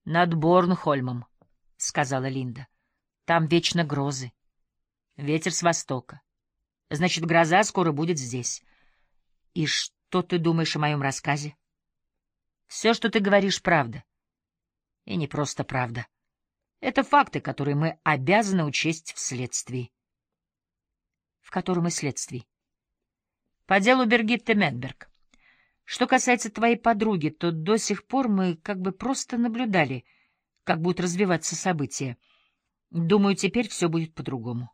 Над Борнхольмом, — сказала Линда. Там вечно грозы. Ветер с востока. Значит, гроза скоро будет здесь. И что ты думаешь о моем рассказе? Все, что ты говоришь, правда. И не просто правда. Это факты, которые мы обязаны учесть в следствии. В котором и следствии? По делу Бергитты Медберг. Что касается твоей подруги, то до сих пор мы как бы просто наблюдали, как будут развиваться события. Думаю, теперь все будет по-другому.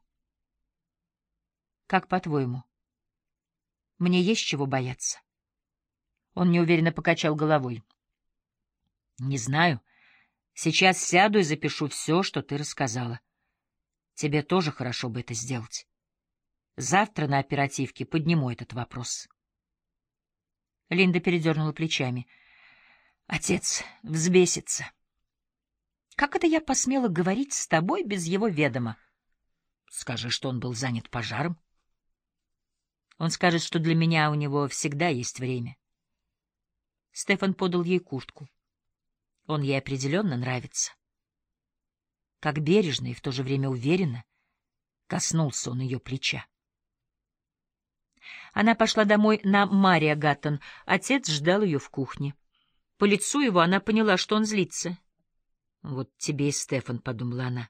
Как по-твоему? Мне есть чего бояться? Он неуверенно покачал головой. Не знаю. Сейчас сяду и запишу все, что ты рассказала. Тебе тоже хорошо бы это сделать. Завтра на оперативке подниму этот вопрос. Линда передернула плечами. Отец взбесится. Как это я посмела говорить с тобой без его ведома? Скажи, что он был занят пожаром. Он скажет, что для меня у него всегда есть время. Стефан подал ей куртку. Он ей определенно нравится. Как бережно и в то же время уверенно коснулся он ее плеча. Она пошла домой на Мария Гаттон. Отец ждал ее в кухне. По лицу его она поняла, что он злится. «Вот тебе и Стефан», — подумала она.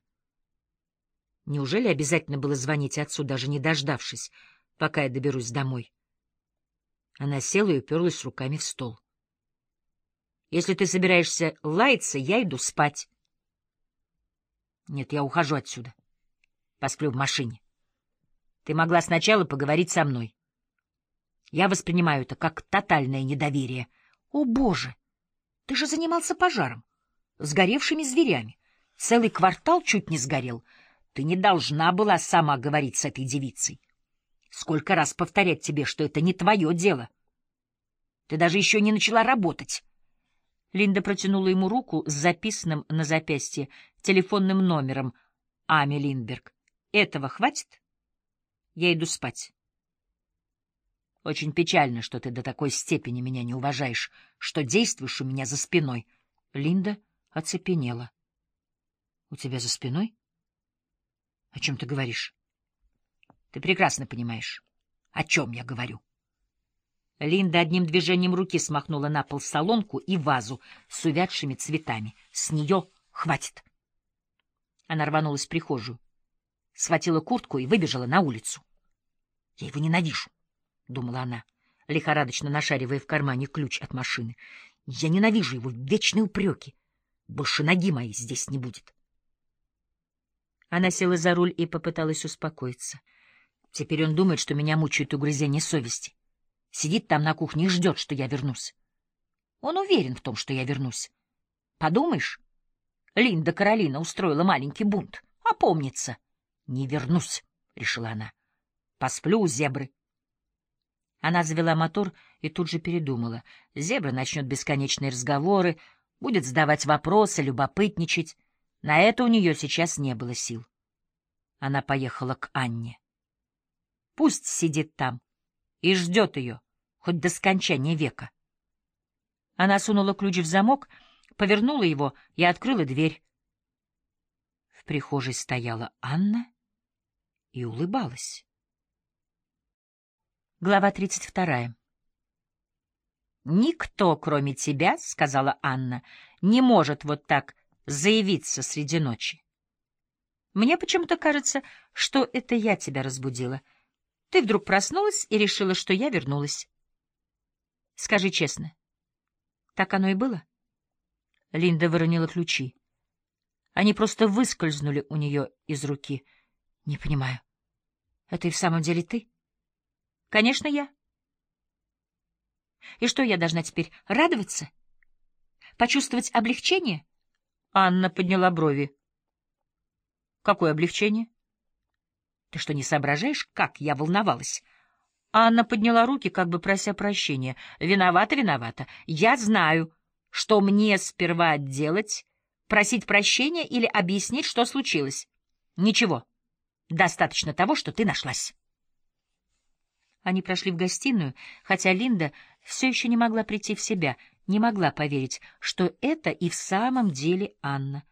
Неужели обязательно было звонить отцу, даже не дождавшись, пока я доберусь домой? Она села и уперлась руками в стол. «Если ты собираешься лаяться, я иду спать». «Нет, я ухожу отсюда. Посплю в машине. Ты могла сначала поговорить со мной. Я воспринимаю это как тотальное недоверие. О, Боже! Ты же занимался пожаром, сгоревшими зверями. Целый квартал чуть не сгорел. Ты не должна была сама говорить с этой девицей. Сколько раз повторять тебе, что это не твое дело? Ты даже еще не начала работать». Линда протянула ему руку с записанным на запястье телефонным номером Ами Линдберг. «Этого хватит? Я иду спать». «Очень печально, что ты до такой степени меня не уважаешь, что действуешь у меня за спиной». Линда оцепенела. «У тебя за спиной? О чем ты говоришь?» «Ты прекрасно понимаешь, о чем я говорю». Линда одним движением руки смахнула на пол солонку и вазу с увядшими цветами. «С нее хватит». Она рванулась в прихожую, схватила куртку и выбежала на улицу. «Я его ненавижу», — думала она, лихорадочно нашаривая в кармане ключ от машины. «Я ненавижу его вечные упреки. Больше ноги моей здесь не будет». Она села за руль и попыталась успокоиться. Теперь он думает, что меня мучают угрызения совести. Сидит там на кухне и ждет, что я вернусь. Он уверен в том, что я вернусь. Подумаешь, Линда Каролина устроила маленький бунт. Опомнится. «Не вернусь», — решила она. «Посплю у зебры». Она завела мотор и тут же передумала. Зебра начнет бесконечные разговоры, будет задавать вопросы, любопытничать. На это у нее сейчас не было сил. Она поехала к Анне. Пусть сидит там и ждет ее, хоть до скончания века. Она сунула ключ в замок, повернула его и открыла дверь. В прихожей стояла Анна и улыбалась. Глава 32. «Никто, кроме тебя, — сказала Анна, — не может вот так заявиться среди ночи. Мне почему-то кажется, что это я тебя разбудила. Ты вдруг проснулась и решила, что я вернулась. Скажи честно, так оно и было?» Линда выронила ключи. Они просто выскользнули у нее из руки. «Не понимаю. Это и в самом деле ты?» «Конечно, я. И что, я должна теперь радоваться? Почувствовать облегчение?» Анна подняла брови. «Какое облегчение? Ты что, не соображаешь, как я волновалась?» Анна подняла руки, как бы прося прощения. «Виновата, виновата. Я знаю, что мне сперва делать, просить прощения или объяснить, что случилось. Ничего, достаточно того, что ты нашлась». Они прошли в гостиную, хотя Линда все еще не могла прийти в себя. не могла поверить, что это и в самом деле Анна.